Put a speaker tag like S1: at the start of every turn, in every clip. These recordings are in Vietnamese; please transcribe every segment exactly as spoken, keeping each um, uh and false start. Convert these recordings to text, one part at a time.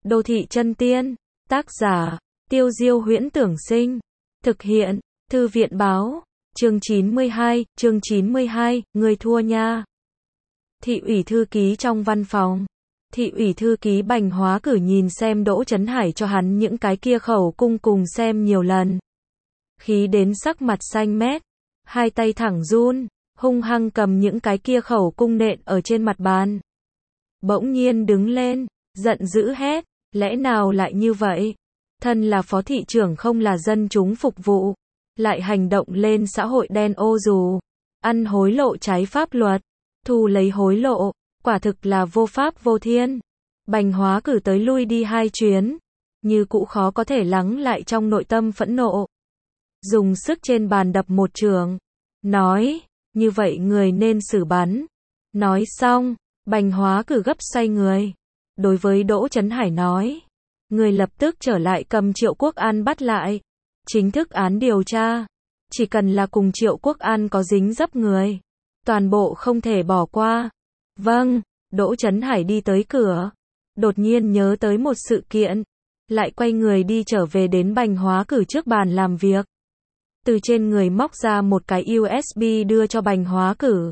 S1: Đô thị chân tiên. Tác giả, Tiêu Diêu Huyễn Tưởng Sinh. Thực hiện, Thư viện báo. Chương chín mươi hai, chương chín mươi hai, người thua nha. Thị ủy thư ký trong văn phòng. Thị ủy thư ký Bành Hóa Cử nhìn xem Đỗ Chấn Hải cho hắn những cái kia khẩu cung cùng xem nhiều lần. Khí đến sắc mặt xanh mét, hai tay thẳng run, hung hăng cầm những cái kia khẩu cung nện ở trên mặt bàn. Bỗng nhiên đứng lên, giận dữ hét, lẽ nào lại như vậy? Thân là phó thị trưởng không là dân chúng phục vụ, lại hành động lên xã hội đen ô dù, ăn hối lộ trái pháp luật, thu lấy hối lộ, quả thực là vô pháp vô thiên. Bành Hóa Cử tới lui đi hai chuyến, như cũ khó có thể lắng lại trong nội tâm phẫn nộ. Dùng sức trên bàn đập một trường, nói, như vậy người nên xử bắn. Nói xong, Bành Hóa Cử gấp xoay người, đối với Đỗ Chấn Hải nói, người lập tức trở lại cầm Triệu Quốc An bắt lại, chính thức án điều tra, chỉ cần là cùng Triệu Quốc An có dính dấp người, toàn bộ không thể bỏ qua. Vâng. Đỗ Chấn Hải đi tới cửa, đột nhiên nhớ tới một sự kiện, lại quay người đi trở về đến Bành Hóa Cử trước bàn làm việc. Từ trên người móc ra một cái u ét bê đưa cho Bành Hóa Cử.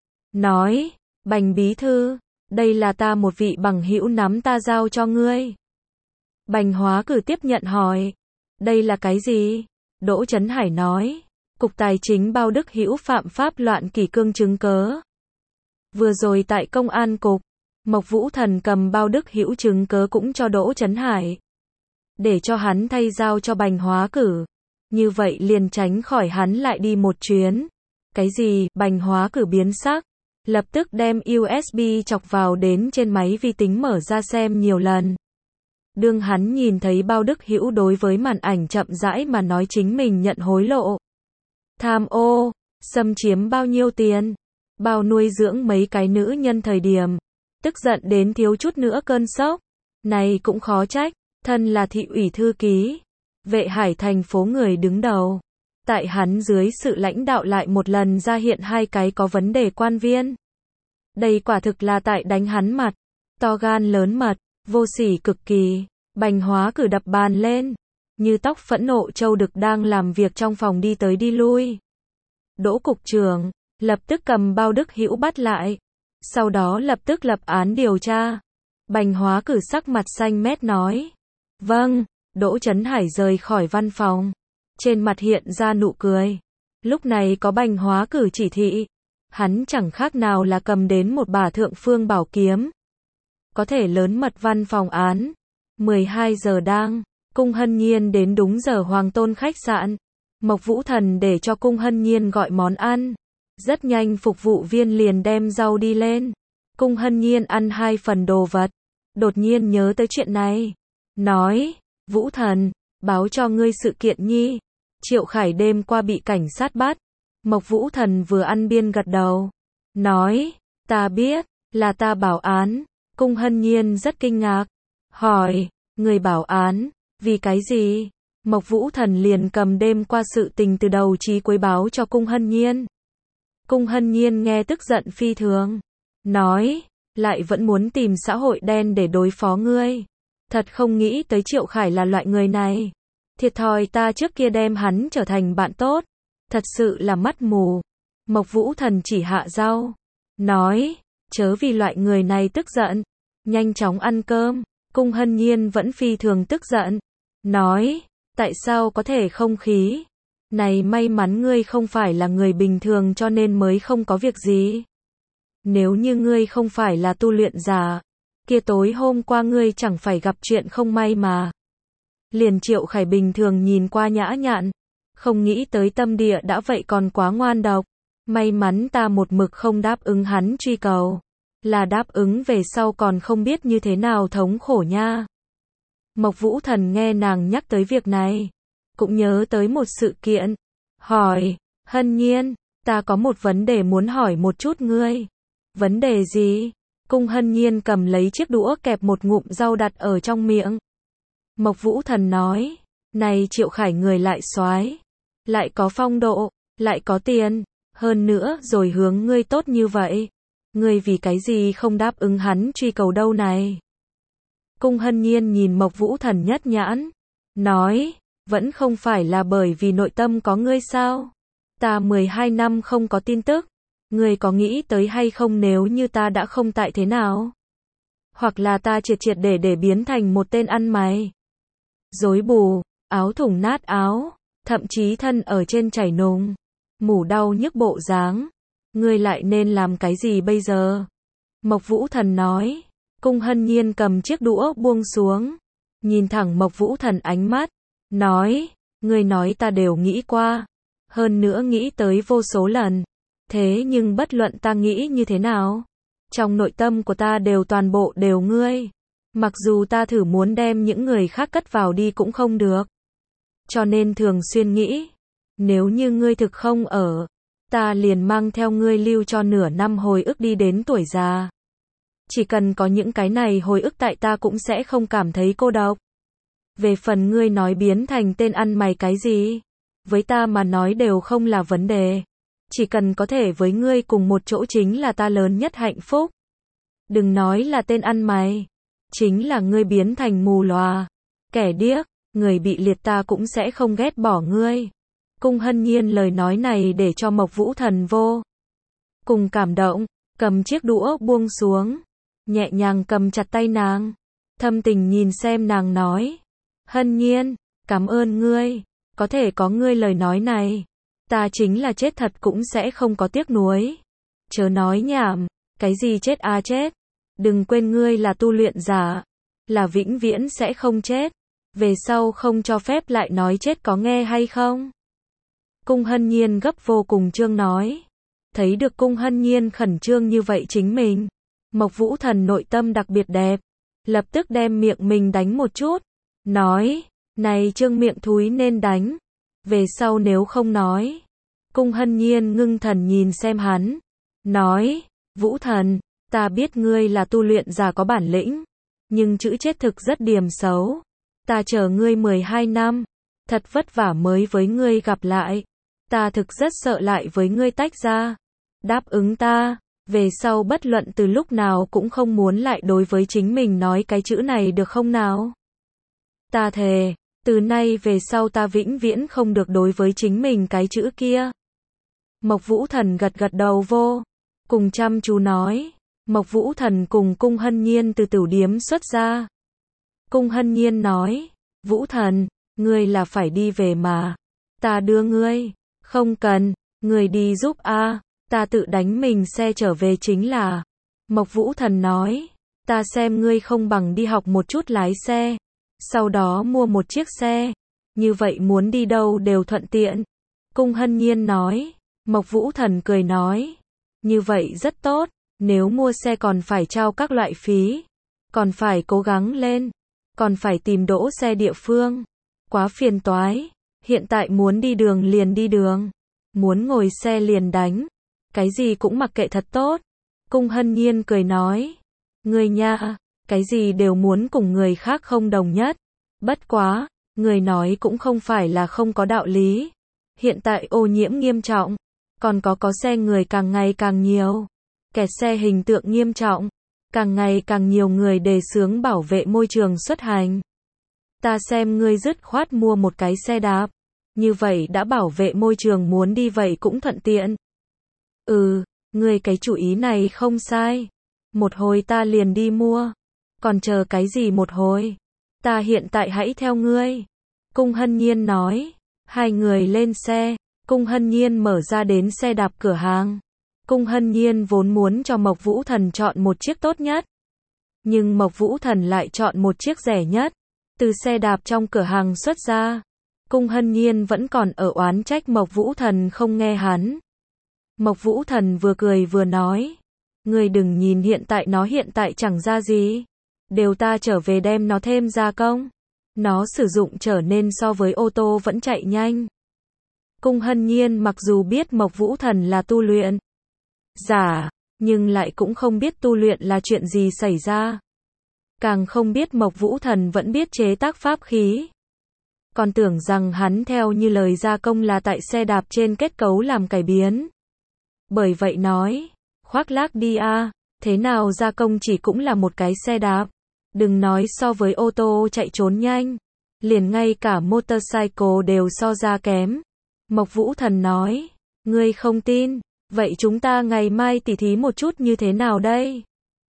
S1: Nói, Bành bí thư, đây là ta một vị bằng hữu nắm ta giao cho ngươi. Bành Hóa Cử tiếp nhận hỏi, đây là cái gì? Đỗ Chấn Hải nói, Cục Tài chính bao Đức Hữu phạm pháp loạn kỷ cương chứng cớ. Vừa rồi tại công an cục, Mộc Vũ Thần cầm bao Đức Hữu chứng cớ cũng cho Đỗ Chấn Hải, để cho hắn thay giao cho Bành Hóa Cử. Như vậy liền tránh khỏi hắn lại đi một chuyến. Cái gì? Bành Hóa Cử biến sắc, lập tức đem u ét bê chọc vào đến trên máy vi tính mở ra xem nhiều lần. Đương hắn nhìn thấy bao Đức Hữu đối với màn ảnh chậm rãi mà nói chính mình nhận hối lộ, tham ô, xâm chiếm bao nhiêu tiền, bao nuôi dưỡng mấy cái nữ nhân thời điểm, tức giận đến thiếu chút nữa cơn sốc. Này cũng khó trách, thân là thị ủy thư ký, Vệ Hải thành phố người đứng đầu, tại hắn dưới sự lãnh đạo lại một lần ra hiện hai cái có vấn đề quan viên. Đây quả thực là tại đánh hắn mặt, to gan lớn mật, vô sỉ cực kỳ. Bành Hóa Cử đập bàn lên, như tóc phẫn nộ trâu đực đang làm việc trong phòng đi tới đi lui. Đỗ cục trưởng, lập tức cầm bao Đức Hữu bắt lại, sau đó lập tức lập án điều tra. Bành Hóa Cử sắc mặt xanh mét nói, vâng. Đỗ Chấn Hải rời khỏi văn phòng, trên mặt hiện ra nụ cười. Lúc này có Bành Hóa Cử chỉ thị, hắn chẳng khác nào là cầm đến một bả thượng phương bảo kiếm, có thể lớn mật văn phòng án. mười hai giờ đang, Cung Hân Nhiên đến đúng giờ Hoàng Tôn khách sạn. Mộc Vũ Thần để cho Cung Hân Nhiên gọi món ăn. Rất nhanh phục vụ viên liền đem rau đi lên. Cung Hân Nhiên ăn hai phần đồ vật, đột nhiên nhớ tới chuyện này, nói, Vũ Thần, báo cho ngươi sự kiện nhi. Triệu Khải đêm qua bị cảnh sát bắt. Mộc Vũ Thần vừa ăn biên gật đầu, nói, ta biết, là ta bảo án. Cung Hân Nhiên rất kinh ngạc, hỏi, người bảo án, vì cái gì? Mộc Vũ Thần liền cầm đêm qua sự tình từ đầu chí cuối báo cho Cung Hân Nhiên. Cung Hân Nhiên nghe tức giận phi thường, nói, lại vẫn muốn tìm xã hội đen để đối phó ngươi. Thật không nghĩ tới Triệu Khải là loại người này. Thiệt thòi ta trước kia đem hắn trở thành bạn tốt. Thật sự là mắt mù. Mộc Vũ Thần chỉ hạ rau, nói, chớ vì loại người này tức giận, nhanh chóng ăn cơm. Cung Hân Nhiên vẫn phi thường tức giận, nói, tại sao có thể không khí? Này may mắn ngươi không phải là người bình thường cho nên mới không có việc gì. Nếu như ngươi không phải là tu luyện giả, kia tối hôm qua ngươi chẳng phải gặp chuyện không may mà. Liền Triệu Khải bình thường nhìn qua nhã nhặn, không nghĩ tới tâm địa đã vậy còn quá ngoan độc. May mắn ta một mực không đáp ứng hắn truy cầu, là đáp ứng về sau còn không biết như thế nào thống khổ nha. Mộc Vũ Thần nghe nàng nhắc tới việc này, cũng nhớ tới một sự kiện, hỏi, Hân Nhiên, ta có một vấn đề muốn hỏi một chút ngươi. Vấn đề gì? Cung Hân Nhiên cầm lấy chiếc đũa kẹp một ngụm rau đặt ở trong miệng. Mộc Vũ Thần nói, này Triệu Khải người lại soái, lại có phong độ, lại có tiền, hơn nữa rồi hướng ngươi tốt như vậy. Ngươi vì cái gì không đáp ứng hắn truy cầu đâu này? Cung Hân Nhiên nhìn Mộc Vũ Thần nhất nhãn, nói, vẫn không phải là bởi vì nội tâm có ngươi sao? Ta mười hai năm không có tin tức, ngươi có nghĩ tới hay không nếu như ta đã không tại thế nào? Hoặc là ta triệt triệt để để biến thành một tên ăn mày. Rối bù, áo thủng nát áo, thậm chí thân ở trên chảy nùng, mủ đau nhức bộ dáng. Ngươi lại nên làm cái gì bây giờ? Mộc Vũ Thần nói. Cung Hân Nhiên cầm chiếc đũa buông xuống, nhìn thẳng Mộc Vũ Thần ánh mắt, nói, ngươi nói ta đều nghĩ qua, hơn nữa nghĩ tới vô số lần, thế nhưng bất luận ta nghĩ như thế nào, trong nội tâm của ta đều toàn bộ đều ngươi, mặc dù ta thử muốn đem những người khác cất vào đi cũng không được, cho nên thường xuyên nghĩ, nếu như ngươi thực không ở, ta liền mang theo ngươi lưu cho nửa năm hồi ức đi đến tuổi già. Chỉ cần có những cái này hồi ức tại ta cũng sẽ không cảm thấy cô độc. Về phần ngươi nói biến thành tên ăn mày cái gì, với ta mà nói đều không là vấn đề. Chỉ cần có thể với ngươi cùng một chỗ chính là ta lớn nhất hạnh phúc. Đừng nói là tên ăn mày, chính là ngươi biến thành mù lòa, kẻ điếc, người bị liệt ta cũng sẽ không ghét bỏ ngươi. Cung Hân Nhiên lời nói này để cho Mộc Vũ Thần vô cùng cảm động, cầm chiếc đũa buông xuống, nhẹ nhàng cầm chặt tay nàng, thâm tình nhìn xem nàng nói, Hân Nhiên, cảm ơn ngươi, có thể có ngươi lời nói này, ta chính là chết thật cũng sẽ không có tiếc nuối. Chớ nói nhảm, cái gì chết à chết, đừng quên ngươi là tu luyện giả, là vĩnh viễn sẽ không chết, về sau không cho phép lại nói chết có nghe hay không? Cung Hân Nhiên gấp vô cùng trương nói, thấy được Cung Hân Nhiên khẩn trương như vậy chính mình, Mộc Vũ Thần nội tâm đặc biệt đẹp, lập tức đem miệng mình đánh một chút, nói, này trương miệng thúi nên đánh, về sau nếu không nói. Cung Hân Nhiên ngưng thần nhìn xem hắn, nói, Vũ Thần, ta biết ngươi là tu luyện giả có bản lĩnh, nhưng chữ chết thực rất điềm xấu, ta chờ ngươi mười hai năm, thật vất vả mới với ngươi gặp lại, ta thực rất sợ lại với ngươi tách ra, đáp ứng ta. Về sau bất luận từ lúc nào cũng không muốn lại đối với chính mình nói cái chữ này được không nào? Ta thề, từ nay về sau ta vĩnh viễn không được đối với chính mình cái chữ kia. Mộc Vũ Thần gật gật đầu vô cùng chăm chú nói. Mộc Vũ Thần cùng Cung Hân Nhiên từ tửu điếm xuất ra. Cung Hân Nhiên nói, Vũ Thần, ngươi là phải đi về mà, ta đưa ngươi, không cần, ngươi đi giúp a. Ta tự đánh mình xe trở về chính là. Mộc Vũ Thần nói, ta xem ngươi không bằng đi học một chút lái xe, sau đó mua một chiếc xe, như vậy muốn đi đâu đều thuận tiện. Cung Hân Nhiên nói, Mộc Vũ Thần cười nói, như vậy rất tốt, nếu mua xe còn phải trao các loại phí, còn phải cố gắng lên, còn phải tìm đỗ xe địa phương, quá phiền toái, hiện tại muốn đi đường liền đi đường, muốn ngồi xe liền đánh. Cái gì cũng mặc kệ thật tốt. Cung Hân Nhiên cười nói, người nha, cái gì đều muốn cùng người khác không đồng nhất. Bất quá, người nói cũng không phải là không có đạo lý. Hiện tại ô nhiễm nghiêm trọng, còn có có xe người càng ngày càng nhiều, kẹt xe hình tượng nghiêm trọng, càng ngày càng nhiều người đề xướng bảo vệ môi trường xuất hành. Ta xem ngươi dứt khoát mua một cái xe đạp, như vậy đã bảo vệ môi trường muốn đi vậy cũng thuận tiện. Ừ, ngươi cái chủ ý này không sai. Một hồi ta liền đi mua. Còn chờ cái gì một hồi? Ta hiện tại hãy theo ngươi. Cung Hân Nhiên nói. Hai người lên xe. Cung Hân Nhiên mở ra đến xe đạp cửa hàng. Cung Hân Nhiên vốn muốn cho Mộc Vũ Thần chọn một chiếc tốt nhất. Nhưng Mộc Vũ Thần lại chọn một chiếc rẻ nhất. Từ xe đạp trong cửa hàng xuất ra. Cung Hân Nhiên vẫn còn ở oán trách Mộc Vũ Thần không nghe hắn. Mộc Vũ Thần vừa cười vừa nói, ngươi đừng nhìn hiện tại nó hiện tại chẳng ra gì, đều ta trở về đem nó thêm gia công, nó sử dụng trở nên so với ô tô vẫn chạy nhanh. Cung Hân Nhiên mặc dù biết Mộc Vũ Thần là tu luyện giả, nhưng lại cũng không biết tu luyện là chuyện gì xảy ra. Càng không biết Mộc Vũ Thần vẫn biết chế tác pháp khí. Còn tưởng rằng hắn theo như lời gia công là tại xe đạp trên kết cấu làm cải biến. Bởi vậy nói, khoác lác đi a, thế nào gia công chỉ cũng là một cái xe đạp. Đừng nói so với ô tô chạy trốn nhanh, liền ngay cả motorcycle đều so ra kém. Mộc Vũ Thần nói, ngươi không tin, vậy chúng ta ngày mai tỉ thí một chút như thế nào đây?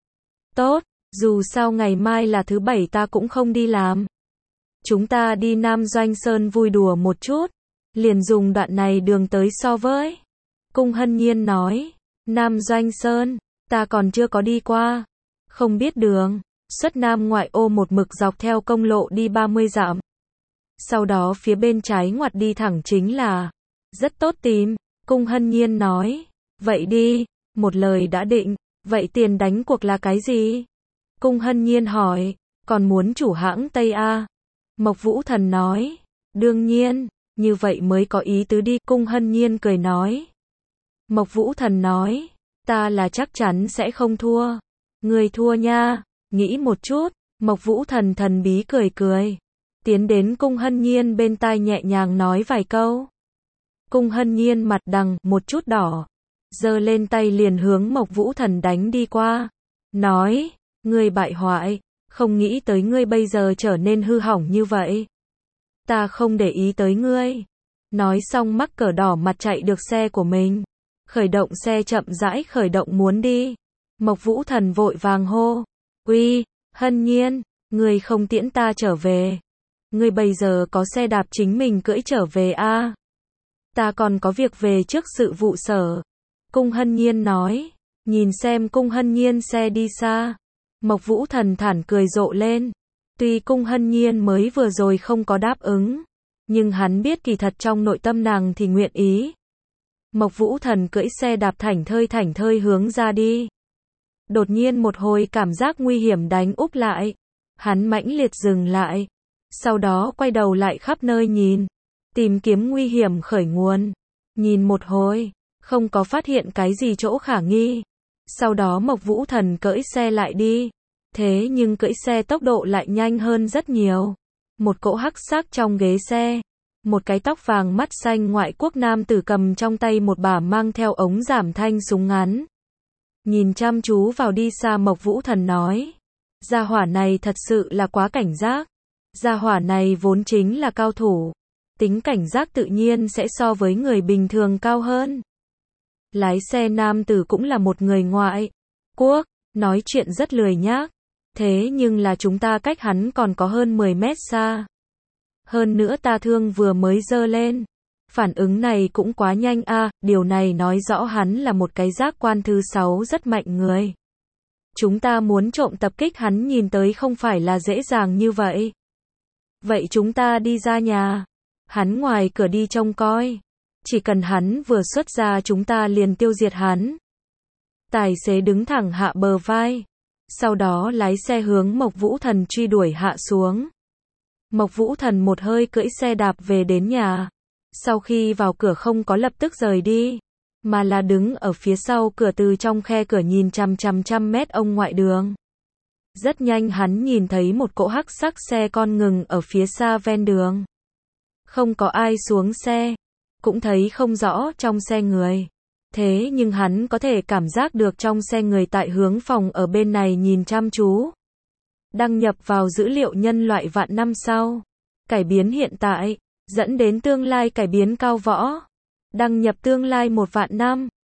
S1: Tốt, dù sao ngày mai là thứ bảy ta cũng không đi làm. Chúng ta đi Nam Doanh Sơn vui đùa một chút, liền dùng đoạn này đường tới so với. Cung Hân Nhiên nói, Nam Doanh Sơn, ta còn chưa có đi qua, không biết đường. Xuất Nam ngoại ô một mực dọc theo công lộ đi ba mươi dặm. Sau đó phía bên trái ngoặt đi thẳng chính là, rất tốt tìm. Cung Hân Nhiên nói, vậy đi, một lời đã định, vậy tiền đánh cuộc là cái gì? Cung Hân Nhiên hỏi, còn muốn chủ hãng Tây A? Mộc Vũ Thần nói, đương nhiên, như vậy mới có ý tứ đi. Cung Hân Nhiên cười nói. Mộc Vũ Thần nói, ta là chắc chắn sẽ không thua. Người thua nha. Nghĩ một chút, Mộc Vũ Thần thần bí cười cười. Tiến đến Cung Hân Nhiên bên tai nhẹ nhàng nói vài câu. Cung Hân Nhiên mặt đằng một chút đỏ, giơ lên tay liền hướng Mộc Vũ Thần đánh đi qua. Nói, ngươi bại hoại, không nghĩ tới ngươi bây giờ trở nên hư hỏng như vậy. Ta không để ý tới ngươi. Nói xong mắc cỡ đỏ mặt chạy được xe của mình. Khởi động xe chậm rãi khởi động muốn đi. Mộc Vũ Thần vội vàng hô. Uy, Hân Nhiên, ngươi không tiễn ta trở về. Ngươi bây giờ có xe đạp chính mình cưỡi trở về a? À? Ta còn có việc về trước sự vụ sở. Cung Hân Nhiên nói, nhìn xem Cung Hân Nhiên xe đi xa. Mộc Vũ Thần thản cười rộ lên. Tuy Cung Hân Nhiên mới vừa rồi không có đáp ứng, nhưng hắn biết kỳ thật trong nội tâm nàng thì nguyện ý. Mộc Vũ Thần cưỡi xe đạp thảnh thơi thảnh thơi hướng ra đi. Đột nhiên một hồi cảm giác nguy hiểm đánh úp lại. Hắn mãnh liệt dừng lại. Sau đó quay đầu lại khắp nơi nhìn. Tìm kiếm nguy hiểm khởi nguồn. Nhìn một hồi, không có phát hiện cái gì chỗ khả nghi. Sau đó Mộc Vũ Thần cưỡi xe lại đi. Thế nhưng cưỡi xe tốc độ lại nhanh hơn rất nhiều. Một cỗ hắc sắc trong ghế xe. Một cái tóc vàng mắt xanh ngoại quốc nam tử cầm trong tay một bả mang theo ống giảm thanh súng ngắn. Nhìn chăm chú vào đi xa Mộc Vũ Thần nói. Gia hỏa này thật sự là quá cảnh giác. Gia hỏa này vốn chính là cao thủ. Tính cảnh giác tự nhiên sẽ so với người bình thường cao hơn. Lái xe nam tử cũng là một người ngoại quốc, nói chuyện rất lười nhác. Thế nhưng là chúng ta cách hắn còn có hơn mười mét xa. Hơn nữa ta thương vừa mới dơ lên. Phản ứng này cũng quá nhanh a, à, điều này nói rõ hắn là một cái giác quan thứ sáu rất mạnh người. Chúng ta muốn trộm tập kích hắn nhìn tới không phải là dễ dàng như vậy. Vậy chúng ta đi ra nhà. Hắn ngoài cửa đi trông coi. Chỉ cần hắn vừa xuất ra chúng ta liền tiêu diệt hắn. Tài xế đứng thẳng hạ bờ vai. Sau đó lái xe hướng Mộc Vũ Thần truy đuổi hạ xuống. Mộc Vũ Thần một hơi cưỡi xe đạp về đến nhà. Sau khi vào cửa không có lập tức rời đi, mà là đứng ở phía sau cửa từ trong khe cửa nhìn chằm chằm trăm mét ông ngoại đường. Rất nhanh hắn nhìn thấy một cỗ hắc sắc xe con ngừng ở phía xa ven đường. Không có ai xuống xe, cũng thấy không rõ trong xe người. Thế nhưng hắn có thể cảm giác được trong xe người tại hướng phòng ở bên này nhìn chăm chú. Đăng nhập vào dữ liệu nhân loại vạn năm sau. Cải biến hiện tại, dẫn đến tương lai cải biến cao võ. Đăng nhập tương lai một vạn năm.